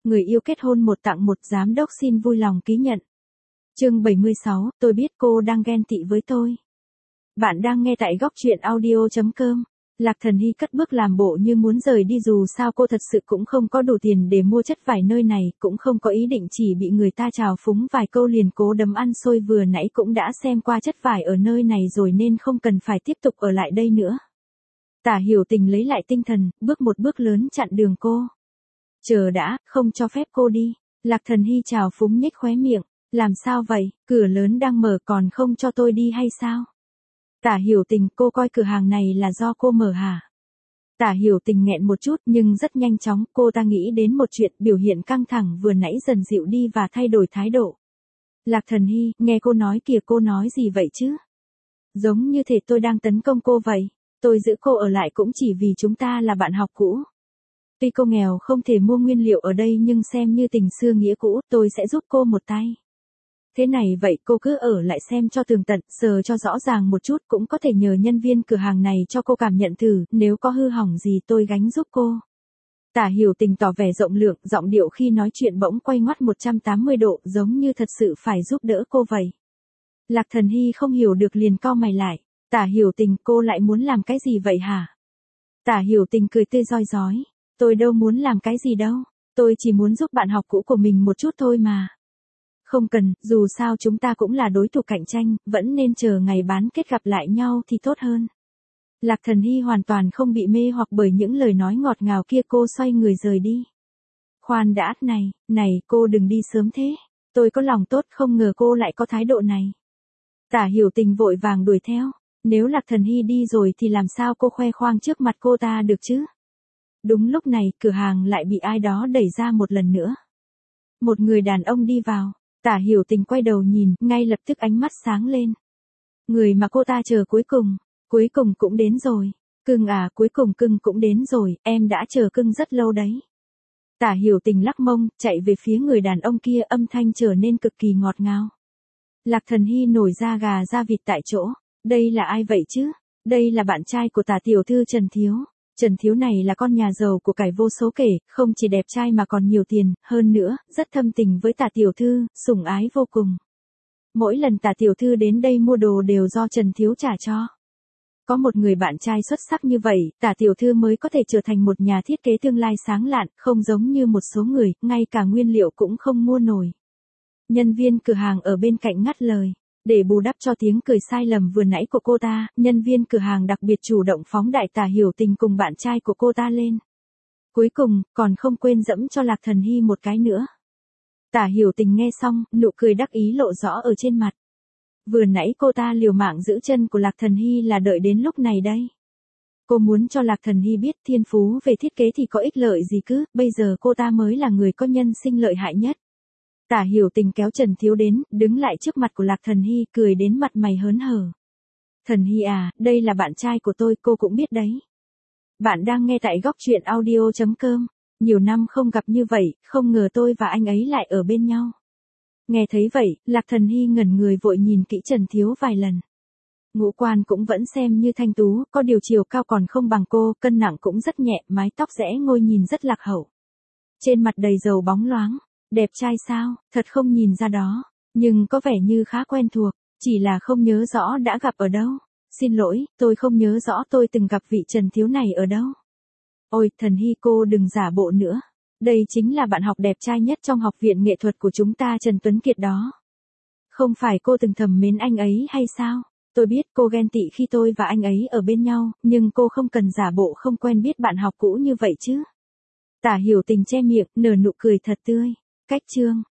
người yêu kết hôn một tặng một, giám đốc xin vui lòng ký nhận. Chương 76, tôi biết cô đang ghen tị với tôi. Bạn đang nghe tại góc truyện audio.com. Lạc Thần Hy cất bước làm bộ như muốn rời đi, dù sao cô thật sự cũng không có đủ tiền để mua chất vải nơi này, cũng không có ý định chỉ bị người ta trào phúng vài câu liền cố đấm ăn xôi, vừa nãy cũng đã xem qua chất vải ở nơi này rồi nên không cần phải tiếp tục ở lại đây nữa. Tả Hiểu Tình lấy lại tinh thần, bước một bước lớn chặn đường cô. Chờ đã, không cho phép cô đi. Lạc Thần Hy trào phúng nhếch khóe miệng. Làm sao vậy, cửa lớn đang mở còn không cho tôi đi hay sao? Tả Hiểu Tình, cô coi cửa hàng này là do cô mở hả? Tả Hiểu Tình nghẹn một chút nhưng rất nhanh chóng cô ta nghĩ đến một chuyện, biểu hiện căng thẳng vừa nãy dần dịu đi và thay đổi thái độ. Lạc Thần Hy, nghe cô nói kìa, cô nói gì vậy chứ? Giống như thể tôi đang tấn công cô vậy. Tôi giữ cô ở lại cũng chỉ vì chúng ta là bạn học cũ. Tuy cô nghèo không thể mua nguyên liệu ở đây nhưng xem như tình xưa nghĩa cũ, tôi sẽ giúp cô một tay. Thế này vậy cô cứ ở lại xem cho tường tận, sờ cho rõ ràng một chút, cũng có thể nhờ nhân viên cửa hàng này cho cô cảm nhận thử, nếu có hư hỏng gì tôi gánh giúp cô. Tả Hiểu Tình tỏ vẻ rộng lượng, giọng điệu khi nói chuyện bỗng quay ngoắt 180 độ, giống như thật sự phải giúp đỡ cô vậy. Lạc Thần Hy không hiểu được liền cau mày lại. Tả Hiểu Tình, cô lại muốn làm cái gì vậy hả? Tả Hiểu Tình cười tươi rói rói. Tôi đâu muốn làm cái gì đâu, tôi chỉ muốn giúp bạn học cũ của mình một chút thôi mà. Không cần, dù sao chúng ta cũng là đối thủ cạnh tranh, vẫn nên chờ ngày bán kết gặp lại nhau thì tốt hơn. Lạc Thần Hy hoàn toàn không bị mê hoặc bởi những lời nói ngọt ngào kia, cô xoay người rời đi. Khoan đã, này, cô đừng đi sớm thế. Tôi có lòng tốt, không ngờ cô lại có thái độ này. Tả Hiểu Tình vội vàng đuổi theo. Nếu Lạc Thần Hy đi rồi thì làm sao cô khoe khoang trước mặt cô ta được chứ? Đúng lúc này, cửa hàng lại bị ai đó đẩy ra một lần nữa. Một người đàn ông đi vào. Tả Hiểu Tình quay đầu nhìn, ngay lập tức ánh mắt sáng lên. Người mà cô ta chờ cuối cùng cũng đến rồi. Cưng à, cuối cùng cưng cũng đến rồi, em đã chờ cưng rất lâu đấy. Tả Hiểu Tình lắc mông, chạy về phía người đàn ông kia, âm thanh trở nên cực kỳ ngọt ngào. Lạc Thần Hy nổi da gà da vịt tại chỗ. Đây là ai vậy chứ? Đây là bạn trai của Tả tiểu thư Trần Thiếu. Trần Thiếu này là con nhà giàu của cải vô số kể, không chỉ đẹp trai mà còn nhiều tiền, hơn nữa, rất thâm tình với Tả tiểu thư, sủng ái vô cùng. Mỗi lần Tả tiểu thư đến đây mua đồ đều do Trần Thiếu trả cho. Có một người bạn trai xuất sắc như vậy, Tả tiểu thư mới có thể trở thành một nhà thiết kế tương lai sáng lạn, không giống như một số người, ngay cả nguyên liệu cũng không mua nổi. Nhân viên cửa hàng ở bên cạnh ngắt lời. Để bù đắp cho tiếng cười sai lầm vừa nãy của cô ta, nhân viên cửa hàng đặc biệt chủ động phóng đại Tả Hiểu Tình cùng bạn trai của cô ta lên. Cuối cùng, còn không quên dẫm cho Lạc Thần Hy một cái nữa. Tả Hiểu Tình nghe xong, nụ cười đắc ý lộ rõ ở trên mặt. Vừa nãy cô ta liều mạng giữ chân của Lạc Thần Hy là đợi đến lúc này đây. Cô muốn cho Lạc Thần Hy biết thiên phú về thiết kế thì có ích lợi gì cứ, bây giờ cô ta mới là người có nhân sinh lợi hại nhất. Tả Hiểu Tình kéo Trần Thiếu đến, đứng lại trước mặt của Lạc Thần Hy, cười đến mặt mày hớn hở. Thần Hy à, đây là bạn trai của tôi, cô cũng biết đấy. Bạn đang nghe tại góc truyện audio.com. Nhiều năm không gặp như vậy, không ngờ tôi và anh ấy lại ở bên nhau. Nghe thấy vậy, Lạc Thần Hy ngẩn người vội nhìn kỹ Trần Thiếu vài lần. Ngũ quan cũng vẫn xem như thanh tú, có điều chiều cao còn không bằng cô, cân nặng cũng rất nhẹ, mái tóc rẽ ngôi nhìn rất lạc hậu. Trên mặt đầy dầu bóng loáng. Đẹp trai sao, thật không nhìn ra đó, nhưng có vẻ như khá quen thuộc, chỉ là không nhớ rõ đã gặp ở đâu. Xin lỗi, tôi không nhớ rõ tôi từng gặp vị Trần Thiếu này ở đâu. Ôi, Thần Hy cô đừng giả bộ nữa. Đây chính là bạn học đẹp trai nhất trong học viện nghệ thuật của chúng ta, Trần Tuấn Kiệt đó. Không phải cô từng thầm mến anh ấy hay sao? Tôi biết cô ghen tị khi tôi và anh ấy ở bên nhau, nhưng cô không cần giả bộ không quen biết bạn học cũ như vậy chứ. Tả Hiểu Tình che miệng, nở nụ cười thật tươi. Cách chương